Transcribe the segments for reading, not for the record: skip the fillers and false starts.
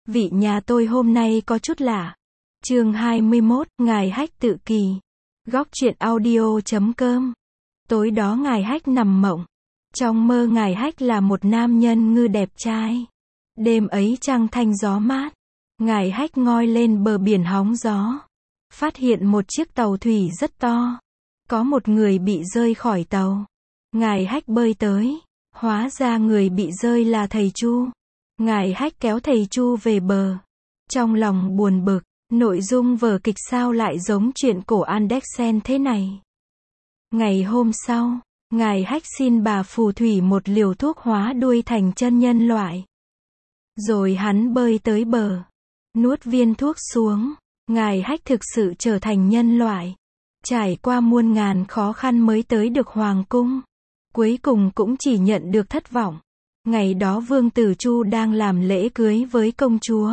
Vị nhà tôi hôm nay có chút lạ. Chương 21, Ngài Hách tự kỳ. Góc truyện audio.com. Tối đó Ngài Hách nằm mộng. Trong mơ Ngài Hách là một nam nhân ngư đẹp trai. Đêm ấy trăng thanh gió mát. Ngài Hách ngoi lên bờ biển hóng gió. Phát hiện một chiếc tàu thủy rất to. Có một người bị rơi khỏi tàu. Ngài Hách bơi tới. Hóa ra người bị rơi là thầy Chu. Ngài Hách kéo thầy Chu về bờ. Trong lòng buồn bực, nội dung vở kịch sao lại giống chuyện cổ Andersen thế này. Ngày hôm sau, Ngài Hách xin bà phù thủy một liều thuốc hóa đuôi thành chân nhân loại. Rồi hắn bơi tới bờ, nuốt viên thuốc xuống. Ngài Hách thực sự trở thành nhân loại. Trải qua muôn ngàn khó khăn mới tới được hoàng cung. Cuối cùng cũng chỉ nhận được thất vọng. Ngày đó Vương Tử Chu đang làm lễ cưới với công chúa.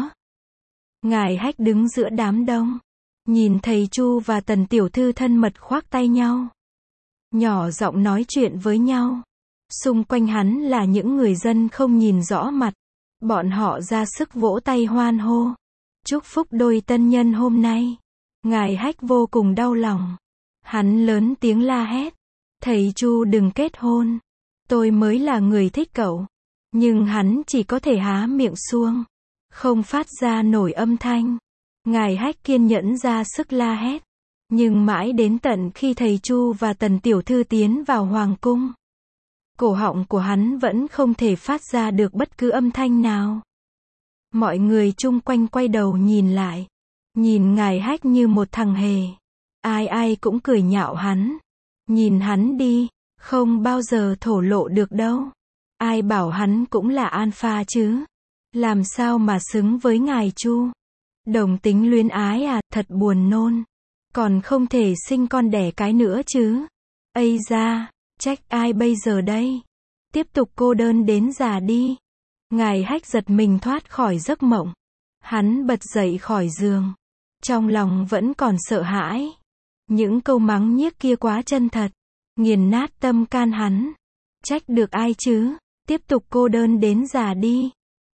Ngài Hách đứng giữa đám đông. Nhìn thầy Chu và Tần tiểu thư thân mật khoác tay nhau. Nhỏ giọng nói chuyện với nhau. Xung quanh hắn là những người dân không nhìn rõ mặt. Bọn họ ra sức vỗ tay hoan hô. Chúc phúc đôi tân nhân hôm nay. Ngài Hách vô cùng đau lòng. Hắn lớn tiếng la hét. Thầy Chu đừng kết hôn. Tôi mới là người thích cậu. Nhưng hắn chỉ có thể há miệng suông. Không phát ra nổi âm thanh. Ngài Hách kiên nhẫn ra sức la hét. Nhưng mãi đến tận khi thầy Chu và Tần tiểu thư tiến vào hoàng cung. Cổ họng của hắn vẫn không thể phát ra được bất cứ âm thanh nào. Mọi người chung quanh quay đầu nhìn lại. Nhìn Ngài Hách như một thằng hề. Ai ai cũng cười nhạo hắn. Nhìn hắn đi, không bao giờ thổ lộ được đâu. Ai bảo hắn cũng là alpha chứ. Làm sao mà xứng với ngài Chu. Đồng tính luyến ái à, thật buồn nôn. Còn không thể sinh con đẻ cái nữa chứ. Ây da, trách ai bây giờ đây. Tiếp tục cô đơn đến già đi. Ngài Hách giật mình thoát khỏi giấc mộng. Hắn bật dậy khỏi giường. Trong lòng vẫn còn sợ hãi. Những câu mắng nhiếc kia quá chân thật. Nghiền nát tâm can hắn. Trách được ai chứ. Tiếp tục cô đơn đến già đi.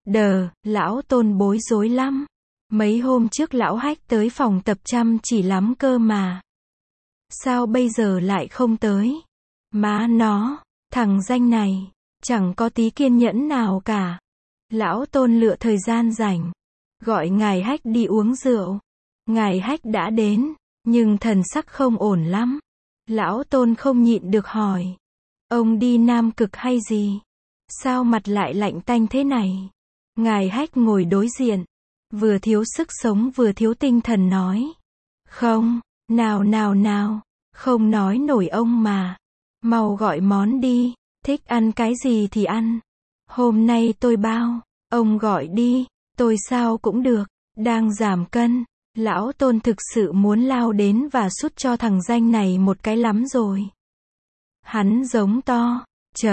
Lão Tôn bối rối lắm. Mấy hôm trước lão Hách tới phòng tập chăm chỉ lắm cơ mà. Sao bây giờ lại không tới? Má nó, thằng danh này, chẳng có tí kiên nhẫn nào cả. Lão Tôn lựa thời gian rảnh. Gọi Ngài Hách đi uống rượu. Ngài Hách đã đến, nhưng thần sắc không ổn lắm. Lão Tôn không nhịn được hỏi. Ông đi Nam Cực hay gì? Sao mặt lại lạnh tanh thế này? Ngài Hách ngồi đối diện. Vừa thiếu sức sống vừa thiếu tinh thần nói. Không, nào, không nói nổi ông mà. Mau gọi món đi, thích ăn cái gì thì ăn. Hôm nay tôi bao, ông gọi đi, tôi sao cũng được, đang giảm cân. Lão Tôn thực sự muốn lao đến và sút cho thằng danh này một cái lắm rồi. Hắn giống to.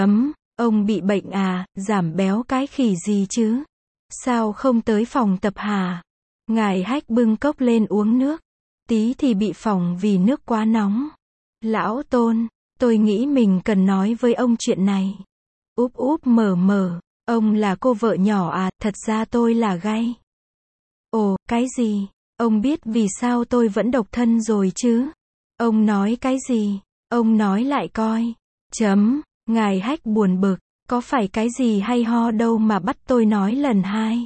Ông bị bệnh à, giảm béo cái khỉ gì chứ? Sao không tới phòng tập hả? Ngài Hách bưng cốc lên uống nước. Tí thì bị phỏng vì nước quá nóng. Lão Tôn, tôi nghĩ mình cần nói với ông chuyện này. Úp mở, ông là cô vợ nhỏ à, thật ra tôi là gay. Ồ, cái gì? Ông biết vì sao tôi vẫn độc thân rồi chứ? Ông nói cái gì? Ông nói lại coi. Ngài Hách buồn bực. Có phải cái gì hay ho đâu mà bắt tôi nói lần hai.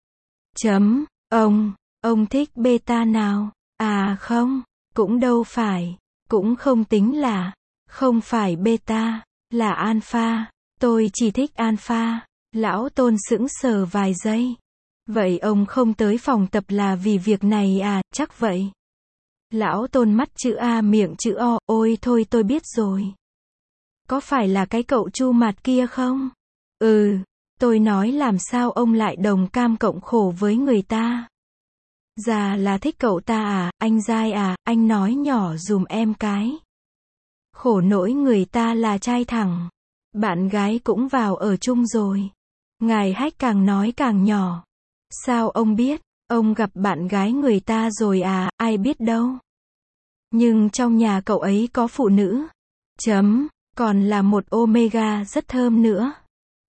Ông thích beta nào? À không, cũng đâu phải. Cũng không tính là. Không phải beta, là alpha. Tôi chỉ thích alpha. Lão Tôn sững sờ vài giây. Vậy ông không tới phòng tập là vì việc này à, chắc vậy. Lão Tôn mắt chữ A miệng chữ O, ôi thôi tôi biết rồi. Có phải là cái cậu Chu Mạt kia không? Tôi nói làm sao ông lại đồng cam cộng khổ với người ta. Già là thích cậu ta à, anh dai à, anh nói nhỏ dùm em cái. Khổ nỗi người ta là trai thẳng. Bạn gái cũng vào ở chung rồi. Ngài Hách càng nói càng nhỏ. Sao ông biết? Ông gặp bạn gái người ta rồi à, ai biết đâu. Nhưng trong nhà cậu ấy có phụ nữ. Còn là một omega rất thơm nữa.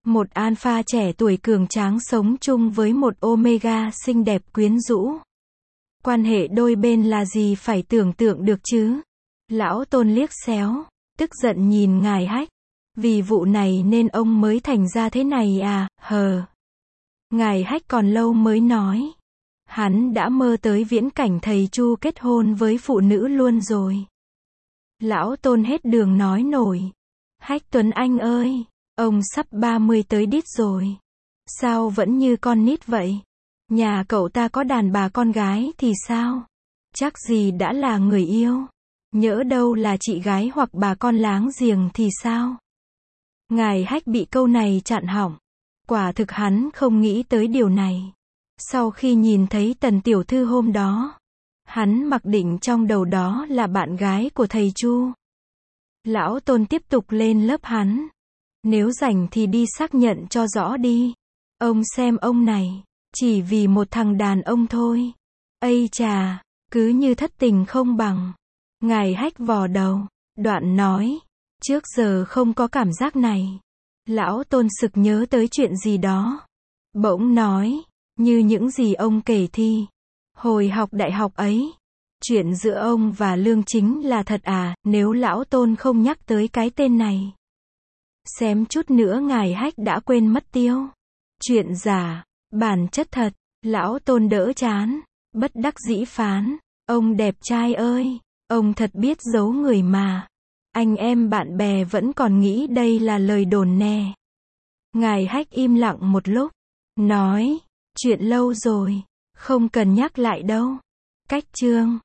Một alpha trẻ tuổi cường tráng sống chung với một omega xinh đẹp quyến rũ. Quan hệ đôi bên là gì phải tưởng tượng được chứ. Lão Tôn liếc xéo, tức giận nhìn ngài Hách. Vì vụ này nên ông mới thành ra thế này à, hờ. Ngài Hách còn lâu mới nói. Hắn đã mơ tới viễn cảnh thầy Chu kết hôn với phụ nữ luôn rồi. Lão Tôn hết đường nói nổi. Hách Tuấn Anh ơi, ông sắp 30 tới đít rồi. Sao vẫn như con nít vậy? Nhà cậu ta có đàn bà con gái thì sao? Chắc gì đã là người yêu. Nhỡ đâu là chị gái hoặc bà con láng giềng thì sao? Ngài Hách bị câu này chặn họng. Quả thực hắn không nghĩ tới điều này. Sau khi nhìn thấy Tần tiểu thư hôm đó, hắn mặc định trong đầu đó là bạn gái của thầy Chu. Lão Tôn tiếp tục lên lớp hắn. Nếu rảnh thì đi xác nhận cho rõ đi. Ông xem ông này, chỉ vì một thằng đàn ông thôi. Ây chà, cứ như thất tình không bằng. Ngài Hách vò đầu, đoạn nói, trước giờ không có cảm giác này. Lão Tôn sực nhớ tới chuyện gì đó. Bỗng nói, như những gì ông kể thì, hồi học đại học ấy, chuyện giữa ông và Lương Chính là thật à, nếu Lão Tôn không nhắc tới cái tên này. Xém chút nữa ngài Hách đã quên mất tiêu. Chuyện giả, bản chất thật, Lão Tôn đỡ chán, bất đắc dĩ phán, ông đẹp trai ơi, ông thật biết giấu người mà. Anh em bạn bè vẫn còn nghĩ đây là lời đồn nè. Ngài Hách im lặng một lúc, nói, chuyện lâu rồi, không cần nhắc lại đâu. Cách chương